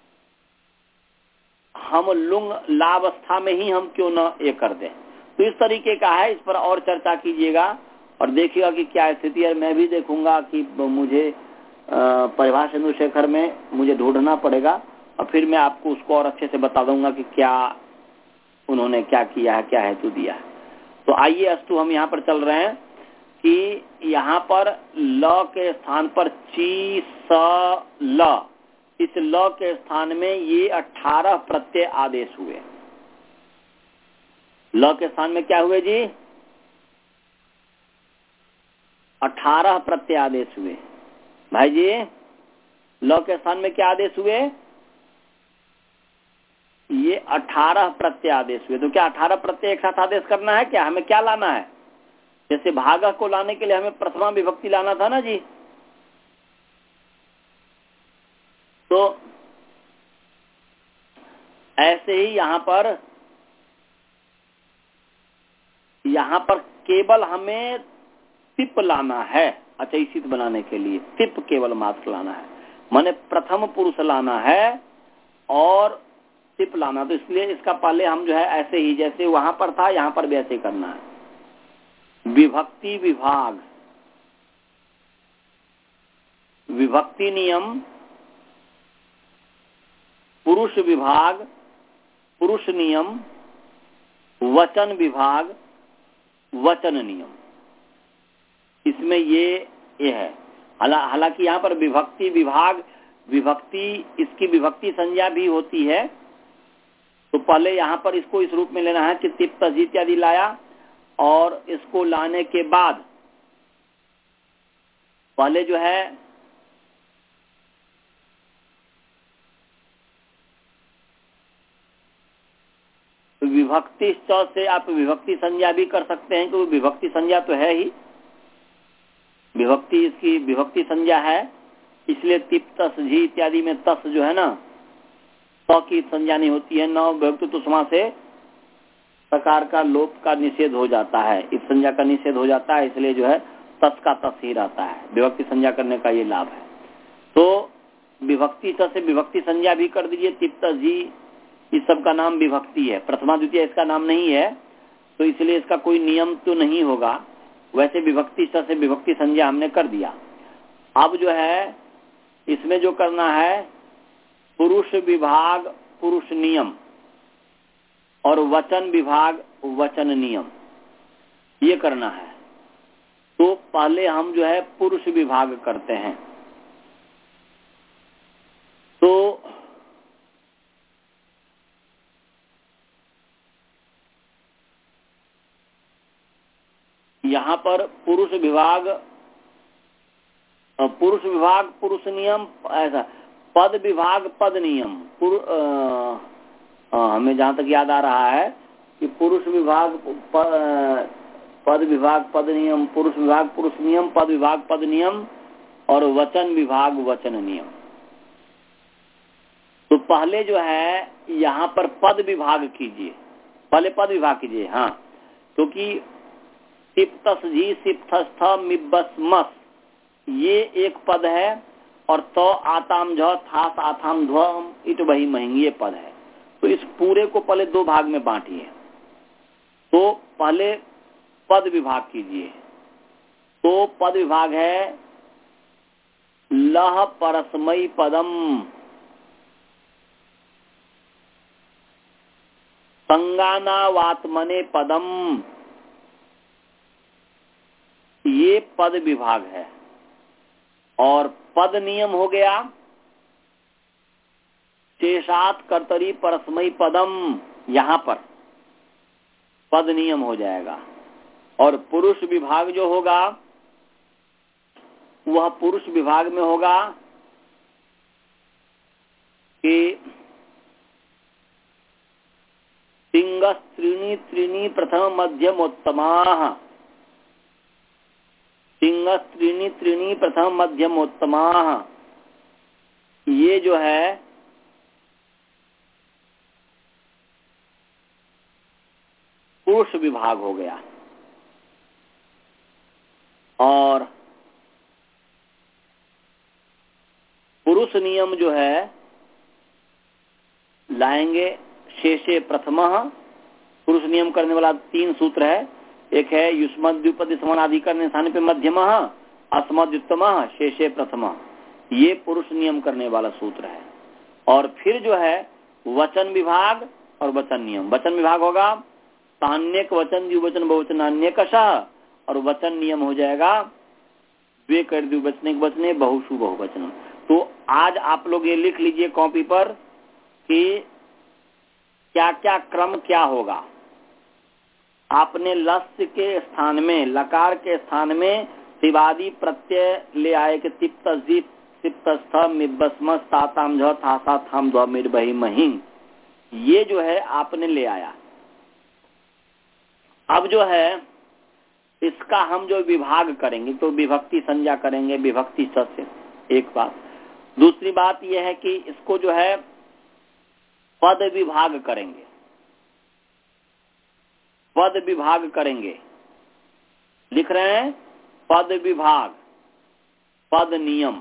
हम लुंग लावस्था में ही हम क्यों न ये कर दें। तो इस तरीके का है, इस पर और चर्चा कीजिएगा और देखिएगा कि क्या स्थिति है। मैं भी देखूंगा कि मुझे परिभाषा चंद्रशेखर में मुझे ढूंढना पड़ेगा और फिर मैं आपको उसको और अच्छे से बता दूंगा कि क्या उन्होंने क्या किया है, क्या हेतु दिया है। तो आइए अस्तु हम यहाँ पर चल रहे हैं कि यहाँ पर ल के स्थान पर ची स ल, इस ल के स्थान में ये अठारह प्रत्यय आदेश हुए। ल के स्थान में क्या हुए जी? अठारह प्रत्यय आदेश हुए। भाई जी, ल के स्थान में क्या आदेश हुए? ये अठारह प्रत्यय आदेश हुए। तो क्या अठारह प्रत्यय एक साथ आदेश करना है क्या? हमें क्या लाना है? जैसे भागा को लाने के लिए हमें प्रथमा विभक्ति लाना था ना जी। तो ऐसे ही यहाँ पर यहाँ पर केवल हमें तिप लाना है। अचैसित बनाने के लिए तिप केवल मात्र लाना है, माने प्रथम पुरुष लाना है और तिप लाना। तो इसलिए इसका पहले हम जो है ऐसे ही जैसे वहां पर था यहाँ पर भी ऐसे करना है। विभक्ति विभाग, विभक्ति नियम, पुरुष विभाग, पुरुष नियम, वचन विभाग, वचन नियम, इसमें ये ये है। हालांकि यहाँ पर विभक्ति विभाग, विभक्ति इसकी विभक्ति संज्ञा भी होती है। तो पहले यहाँ पर इसको इस रूप में लेना है कि तिप तज इत्यादि लाया, और इसको लाने के बाद पहले जो है विभक्ति च से आप विभक्ति संज्ञा भी कर सकते हैं, क्योंकि विभक्ति संज्ञा तो है ही, विभक्ति इसकी विभक्ति संज्ञा है। इसलिए तिप तस झी इत्यादि में तस जो है ना, त की संज्ञा नहीं होती है। नौ विभक्ति तो समास से सकार का लोप का निषेध हो जाता है, इस संज्ञा का निषेध हो जाता है, इसलिए जो है तस का तस ही रहता है। विभक्ति संज्ञा करने का ये लाभ है। तो विभक्ति च से विभक्ति संज्ञा भी कर दीजिए। तिप तस झी इस सब का नाम विभक्ति है, प्रथमा द्वितीय इसका नाम नहीं है, तो इसलिए इसका कोई नियम तो नहीं होगा। वैसे विभक्ति च से विभक्ति संज्ञा हमने कर दिया। अब जो है इसमें जो करना है पुरुष विभाग पुरुष नियम और वचन विभाग वचन नियम, ये करना है। तो पहले हम जो है पुरुष विभाग करते हैं। तो यहाँ पर पुरुष विभाग पुरुष विभाग पुरुष नियम, ऐसा पद विभाग पद नियम। हमें जहाँ तक याद आ रहा है कि पुरुष विभाग प, पद विभाग पद नियम, पुरुष विभाग पुरुष नियम, पद विभाग पद नियम और वचन विभाग वचन नियम। तो पहले जो है यहाँ पर पद विभाग कीजिए, पहले पद विभाग कीजिए। हाँ, क्योंकि तिप तस झी सिप थस थ मिब्बस मस ये एक पद है, और तो आताम झ थास आथाम ध्वम इट वही महंगी ये पद है। तो इस पूरे को पहले दो भाग में बांटिए। तो पहले पद विभाग कीजिए। तो पद विभाग है लह परस्मई पदम, संगानावात्मने पदम, ये पद विभाग है। और पद नियम हो गया शेषात कर्तरी परस्मई पदम, यहाँ पर पद नियम हो जाएगा। और पुरुष विभाग जो होगा वह पुरुष विभाग में होगा कि तिंगस त्रीणि त्रीणि प्रथम मध्यम उत्तमाः, तिंगस त्रीणि त्रीणि प्रथम मध्यम उत्तमाः, ये जो है पुरुष विभाग हो गया। और पुरुष नियम जो है लाएंगे शेषे प्रथमः। पुरुष नियम करने वाला तीन सूत्र है। एक है युष्मद्युपति समानाधिकरण स्थान पे मध्यमः, अस्मद्युत्तमः, शेषे प्रथमः, ये पुरुष नियम करने वाला सूत्र है। और फिर जो है वचन विभाग और वचन नियम। वचन विभाग होगा तान्यक वचन द्विवचन बहुवचन अन्यकशः, और वचन नियम हो जाएगा द्वे कर द्विवचने के वचने बहुषु बहुवचन। तो आज आप लोग ये लिख लीजिए कॉपी पर कि क्या क्या क्रम क्या होगा। आपने लस्य के स्थान में, लकार के स्थान में तिवादी प्रत्यय ले आए कि तिप्त जीप तिप्त स्थ मिब्बस्म ताताम झ थासा थाम ध्व मिर बही महिं, ये जो है आपने ले आया। अब जो है इसका हम जो विभाग करेंगे तो विभक्ति संज्ञा करेंगे, विभक्ति स से एक बात। दूसरी बात यह है कि इसको जो है पद विभाग करेंगे, पद विभाग करेंगे। लिख रहे हैं पद विभाग, पद नियम,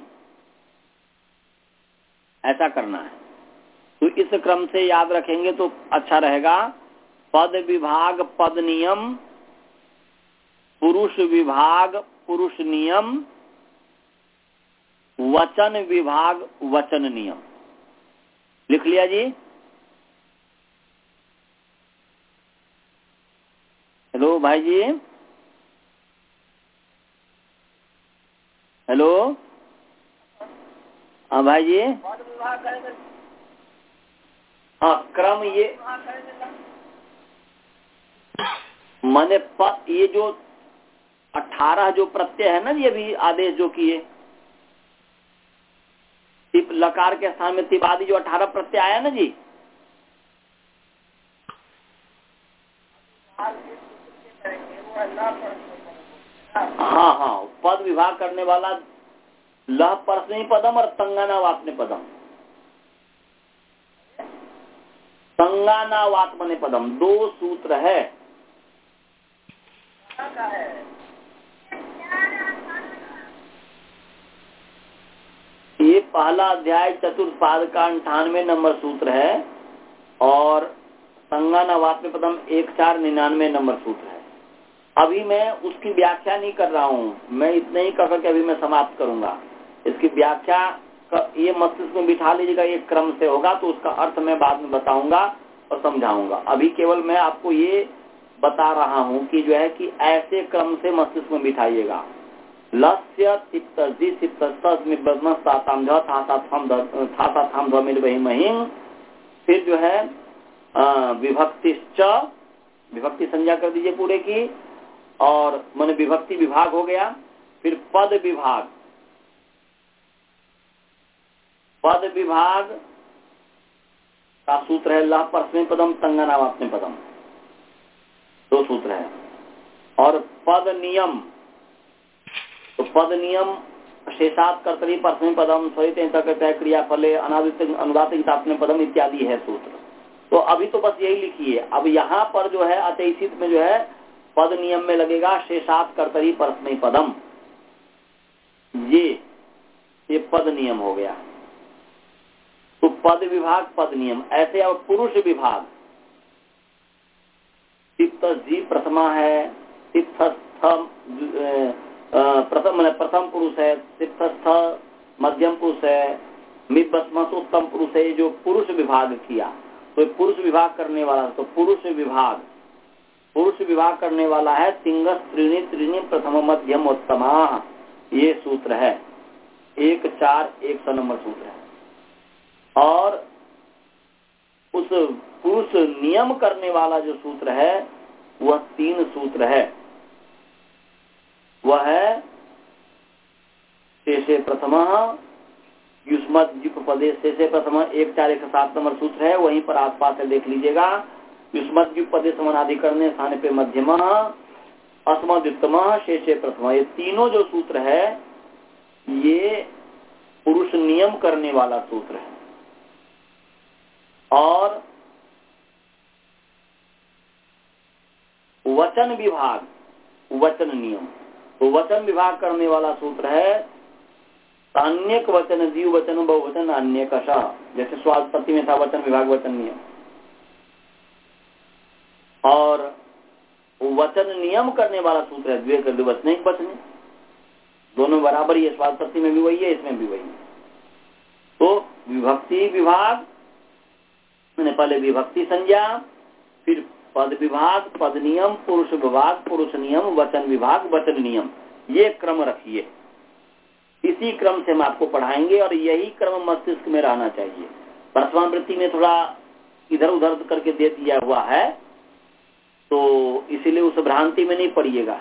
ऐसा करना है। तो इस क्रम से याद रखेंगे तो अच्छा रहेगा। पद विभाग पद नियम, पुरुष विभाग पुरुष नियम, वचन विभाग वचन नियम। लिख लिया जी? हेलो भाई जी, हेलो, हाँ भाई जी, हाँ क्रम ये माने प, ये जो अठारह जो प्रत्यय है ना, ये भी आदेश जो किए तिप लकार के स्थान में तिवादी जो अठारह प्रत्यय आया ना जी, हाँ हाँ पद विभाग करने वाला लह परस्मैपदम पदम और तंगानावात्म पदम, तंगानावात्म पदम दो सूत्र है। ये पहला अध्याय चतुर्थ पाद का अंठानवे नंबर सूत्र है और संज्ञानावात्म पदम एक चार निन्यानवे नंबर सूत्र है। अभी मैं उसकी व्याख्या नहीं कर रहा हूँ, मैं इतने ही कह करके अभी मैं समाप्त करूंगा। इसकी व्याख्या ये मस्तिष्क में बिठा लीजिएगा, ये क्रम से होगा तो उसका अर्थ मैं बाद में बताऊंगा और समझाऊंगा। अभी केवल मैं आपको ये बता रहा हूँ कि जो है कि ऐसे क्रम से मस्तिष्क में बिठाइएगा। लस्य तिप्त जी तिप्त ताताम झ थासा थाम थासा थाम ध्व मिर बही महिं। फिर जो है विभक्ति विभक्ति संज्ञा कर दीजिए पूरे की, और माने विभक्ति विभाग हो गया। फिर पद विभाग, पद विभाग का सूत्र है लह परस्मै पदम तंगानावात्म पदम, दो सूत्र है। और पद नियम, तो पद नियम शेषात कर्तरी परस्मै पदम स्वरित क्रिया फले अनादित अनुदात पदम इत्यादि है सूत्र। तो अभी तो बस यही लिखिए। अब यहाँ पर जो है अतैसित में जो है पद नियम में लगेगा शेषात कर्तरी परस्मै पदम, ये ये पद नियम हो गया। तो पद विभाग पद नियम ऐसे। अब पुरुष विभाग, तिप्त जी प्रथमा है, तिप्तस्थ प्रथम प्रथम पुरुष है, तिप्तस्थ मध्यम पुरुष है, मिब्बस्मस उत्तम पुरुष है। जो पुरुष विभाग किया तो पुरुष विभाग करने वाला, तो पुरुष विभाग पुरुष विभाग करने वाला है तिंगस त्रीणी त्रीणी प्रथम मध्यम उत्तमा, ये सूत्र है। एक चार एक सौ नंबर सूत्र है। और उस पुरुष नियम करने वाला जो सूत्र है वह तीन सूत्र है। वह है शेषे प्रथम युष्मत् जिप पदे शेषे प्रथम एक चार एक सात नंबर सूत्र है, वहीं पर आसपास से देख लीजिएगा। युष्मत् जिप पदे समानाधिकरण स्थान पे मध्यम अस्मद्युत्तम शेषे प्रथम, ये तीनों जो सूत्र है ये पुरुष नियम करने वाला सूत्र है। और वचन विभाग वचन नियम, तो वचन विभाग करने वाला सूत्र है अन्यक वचन जीव वचन बहुवचन अन्य कशा, जैसे स्वात्पत्ति में था वचन विभाग वचन नियम। और वचन नियम करने वाला सूत्र है द्वे कर द्विवचने वचने, दोनों बराबर ही है, स्वात्पत्ति में भी वही है, इसमें भी वही है। तो विभक्ति विभाग मैंने पहले विभक्ति संज्ञा, फिर पद विभाग, पद नियम, पुरुष विभाग, पुरुष नियम, वचन विभाग, वचन नियम, ये क्रम रखिए। इसी क्रम से हम आपको पढ़ाएंगे और यही क्रम मस्तिष्क में रहना चाहिए। प्रथमावृत्ति में थोड़ा इधर उधर करके दे दिया हुआ है, तो इसीलिए उस भ्रांति में नहीं पड़िएगा।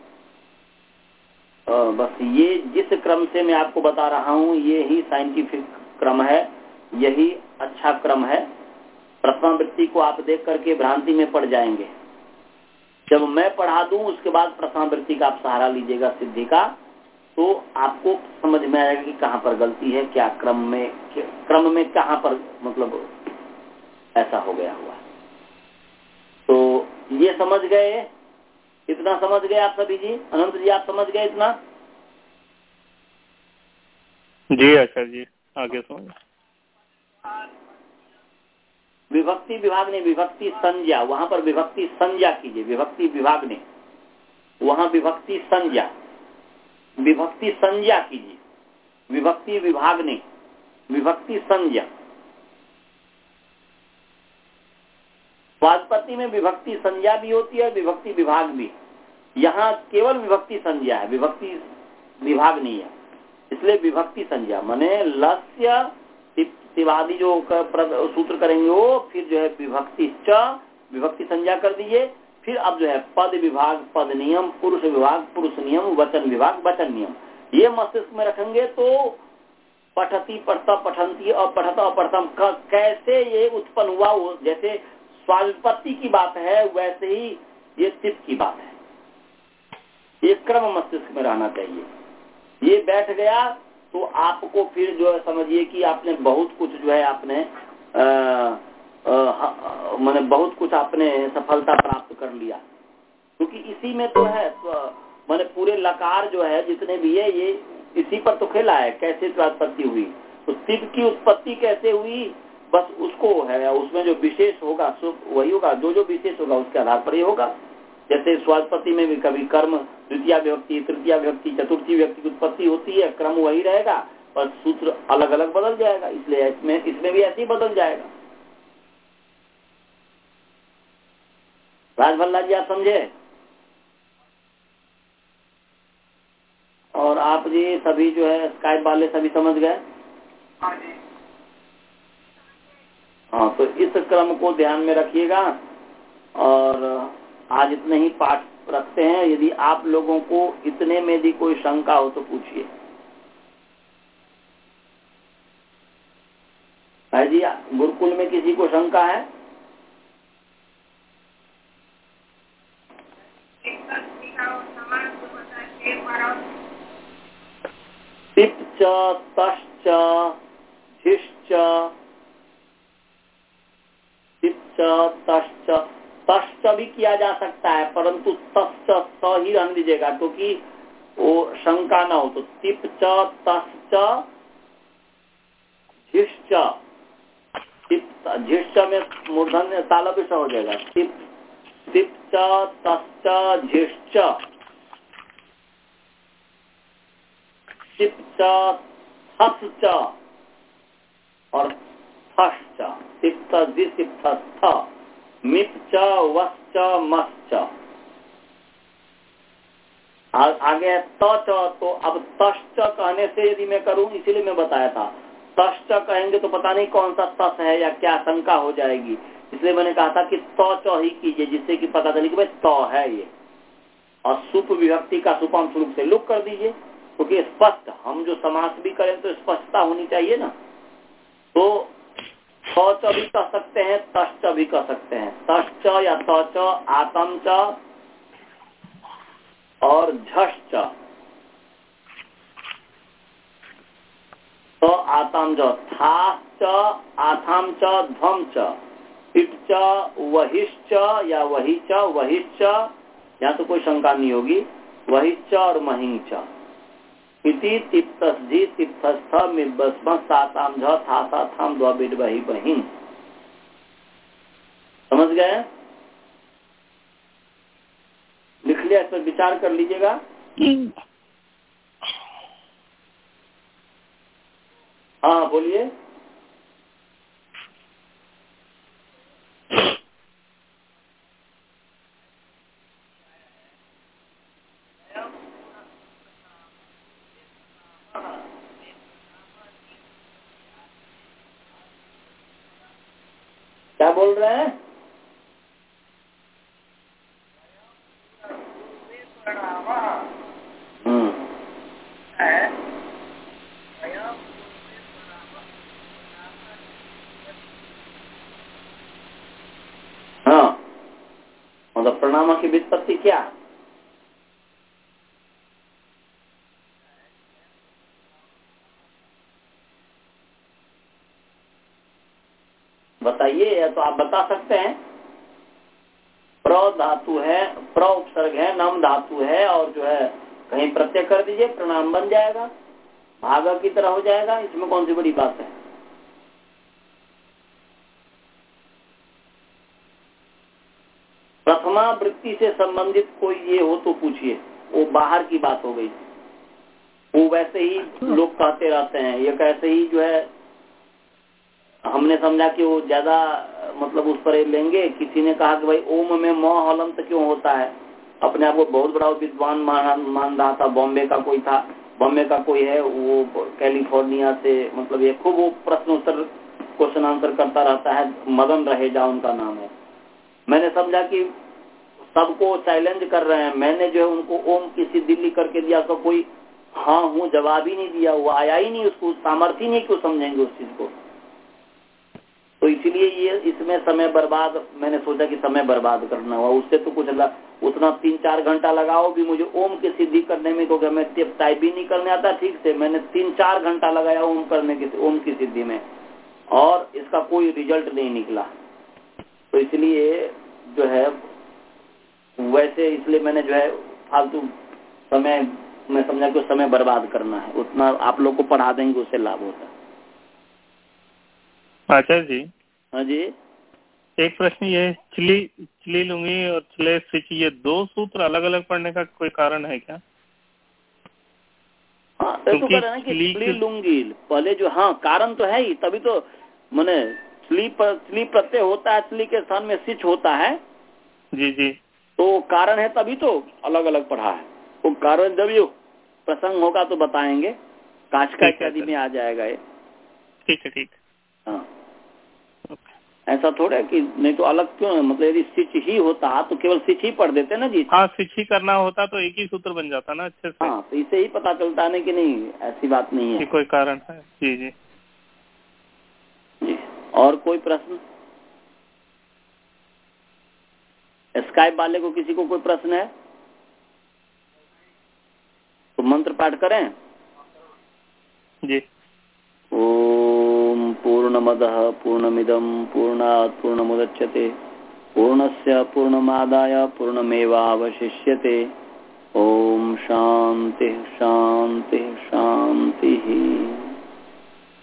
बस ये जिस क्रम से मैं आपको बता रहा हूँ ये ही साइंटिफिक क्रम है, यही अच्छा क्रम है। प्रथमावृत्ति को आप देख करके भ्रांति में पड़ जाएंगे। जब मैं पढ़ा दूं उसके बाद प्रथमावृत्ति का आप सहारा लीजिएगा सिद्धि का, तो आपको समझ में आएगा कि कहाँ पर गलती है, क्या क्रम में क्रम में कहाँ पर मतलब ऐसा हो गया हुआ। तो ये समझ गए, इतना समझ गए आप सभी जी? अनंत जी आप समझ गए इतना? जी अच्छा जी, आगे समझ। विभक्ति विभाग ने विभक्ति संज्ञा, वहां पर विभक्ति संज्ञा कीजिए। विभक्ति विभाग ने वहां विभक्ति संज्ञा, विभक्ति संज्ञा कीजिए। विभक्ति विभाग ने विभक्ति संज्ञा। वाचस्पति में विभक्ति संज्ञा भी होती है, विभक्ति विभाग भी। यहाँ केवल विभक्ति संज्ञा है, विभक्ति विभाग नहीं है। इसलिए विभक्ति संज्ञा माने लस्य तिवादी जो सूत्र करेंगे वो, फिर जो है विभक्ति च, विभक्ति संज्ञा कर दीजिए। फिर अब जो है पद विभाग, पद नियम, पुरुष विभाग, पुरुष नियम, वचन विभाग, वचन नियम, ये मस्तिष्क में रखेंगे तो पठती, पढ़ता, पठंती और पढ़ता और पढ़तम कैसे ये उत्पन्न हुआ, वो जैसे स्वाल्पत्ति की बात है वैसे ही ये तिप की बात है। ये क्रम मस्तिष्क में रहना चाहिए। ये बैठ गया तो आपको फिर जो है समझिए कि आपने बहुत कुछ जो है आपने मैंने बहुत कुछ आपने सफलता प्राप्त कर लिया, क्योंकि इसी में तो है तो, मैंने पूरे लकार जो है जितने भी है ये इसी पर तो खेला है। कैसे उत्पत्ति हुई, तो तिप की उत्पत्ति कैसे हुई, बस उसको है, उसमें जो विशेष होगा वही होगा, जो जो विशेष होगा उसके आधार पर ही होगा। जैसे स्वात्पत्ति में भी कभी कर्म द्वितीय विभक्ति, तृतीय विभक्ति, चतुर्थी विभक्ति की उत्पत्ति होती है, क्रम वही रहेगा पर सूत्र अलग अलग बदल जाएगा। इसलिए इसमें इसमें भी ऐसे ही बदल जाएगा। राजभल्ला जी आप समझे? और आप जी सभी जो है स्काइप वाले सभी समझ गए? हाँ, तो इस क्रम को ध्यान में रखिएगा और आज इतने ही पाठ रखते हैं। यदि आप लोगों को इतने में भी कोई शंका हो तो पूछिए। है जी, गुरुकुल में किसी को शंका है? तिप च, तश्च, झिश्च, तिप च, तश्च, तश्च भी किया जा सकता है, परंतु तश्च स ही रहने दीजिएगा क्योंकि वो शंका ना हो। तो तिप च, तश्च, झिश्च, झिश्च में मूर्धन्य तालव्य हो जाएगा। तिप तिप च, तश्च, झिश्च, तिप च, थश्च और थश्च, तिप तिप थ, मिप च, वश्च, मश्च। आगे है त च, तो अब तश्च कहने से यदि मैं करूं, इसीलिए मैं बताया था तश्च कहेंगे तो पता नहीं कौन सा तस है या क्या शंका हो जाएगी, इसलिए मैंने कहा था कि त च ही कीजिए जिससे कि पता चले कि भाई त है ये। और सुप विभक्ति का सुपम स्वरूप से लुक कर दीजिए क्योंकि स्पष्ट, हम जो समास भी करें तो स्पष्टता होनी चाहिए ना। तो च भी कह सकते हैं, तश्च भी कह सकते हैं। तश्च या तच, आतम च और झश्च, तो आतम च, थाश्च, आथाम च, ध्वम च, इट च, वहिश्च या वही च, वहिश्च, यहाँ तो कोई शंका नहीं होगी, वहिश्च और महिं च। इति तिप्तस्धि तिप्तस्थ मिर्बस्म साताम झ थासा थाम द्विड वही बहिं। समझ गए? लिख लिया? इस पर विचार कर लीजिएगा। हाँ बोलिए। बोल रहे हैं? हम्म हाँ, मतलब प्रणाम की व्युत्पत्ति क्या? बताइए, या तो आप बता सकते हैं। प्र धातु है, प्र उपसर्ग है, नम धातु है, और जो है कहीं प्रत्यय कर दीजिए, प्रणाम बन जाएगा, भागा की तरह हो जाएगा। इसमें कौन सी बड़ी बात है? प्रथमा वृत्ति से संबंधित कोई ये हो तो पूछिए, वो बाहर की बात हो गई। वो वैसे ही लोग कहते रहते हैं, ये कैसे ही जो है हमने समझा कि वो ज्यादा मतलब उस पर लेंगे। किसी ने कहा कि भाई ओम में म हलंत क्यों होता है? अपने आप को बहुत बड़ा विद्वान मान मान रहा था। बॉम्बे का कोई था, बॉम्बे का कोई है, वो कैलिफोर्निया से, मतलब ये खूब वो प्रश्न उत्तर क्वेश्चन आंसर करता रहता है। मदन रहेजा उनका नाम है। मैंने समझा कि सबको चैलेंज कर रहे हैं। मैंने जो है उनको ओम की सिद्धि लिख करके दिया, तो कोई हाँ हूँ जवाब ही नहीं दिया। वो आया ही नहीं, उसको सामर्थ्य ही नहीं, क्यों समझेंगे उस चीज को। तो इसलिए ये इसमें समय बर्बाद, मैंने सोचा कि समय बर्बाद करना हुआ उससे तो कुछ लग, उतना तीन चार घंटा लगाओ भी मुझे ओम की सिद्धि करने में, क्योंकि मैं टाइप भी नहीं करने आता ठीक से। मैंने तीन चार घंटा लगाया ओम करने की, ओम की सिद्धि में, और इसका कोई रिजल्ट नहीं निकला। तो इसलिए जो है वैसे, इसलिए मैंने जो है फालतू समय, मैं समझा कि समय बर्बाद करना है, उतना आप लोग को पढ़ा देंगे उससे लाभ होता है। आचार्य जी। हाँ जी। एक प्रश्न ये, चिली चिली लुंगी और चिले सिच, ये दो सूत्र अलग अलग पढ़ने का कोई कारण है क्या? हाँ, तो कह रहे हैं कि चिली लुंगी पहले जो, हाँ कारण तो है ही, तभी तो मैंने चिली पर चिली प्रत्यय होता है, चिली के स्थान में सिच होता है। जी जी। तो कारण है, तभी तो अलग अलग पढ़ा है। वो कारण जब ये प्रसंग होगा तो बताएंगे, काशिका इत्यादि में आ जाएगा ये। ठीक है ठीक। हाँ, ऐसा थोड़ा कि नहीं तो अलग क्यों, मतलब यदि सिच ही होता तो केवल सिच ही पढ़ देते ना जी। हाँ, सिच ही करना होता तो एक ही सूत्र बन जाता ना अच्छे से। हाँ, तो इसे ही पता चलता है कि नहीं, ऐसी बात नहीं है कि कोई कारण है। जी जी जी। और कोई प्रश्न? स्काइप वाले को किसी को कोई प्रश्न है तो मंत्र पाठ करें। जी। ओम पूर्णमदः पूर्णमिदं पूर्णात् पूर्णमुदच्यते पूर्णस्य पूर्णमादाय पूर्णमेवावशिष्यते। ओम शांति शांति शांति।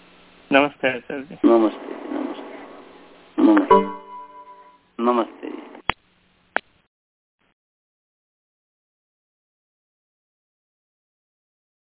नमस्ते आचार्य जी। नमस्ते नमस्ते नमस्ते नमस्ते।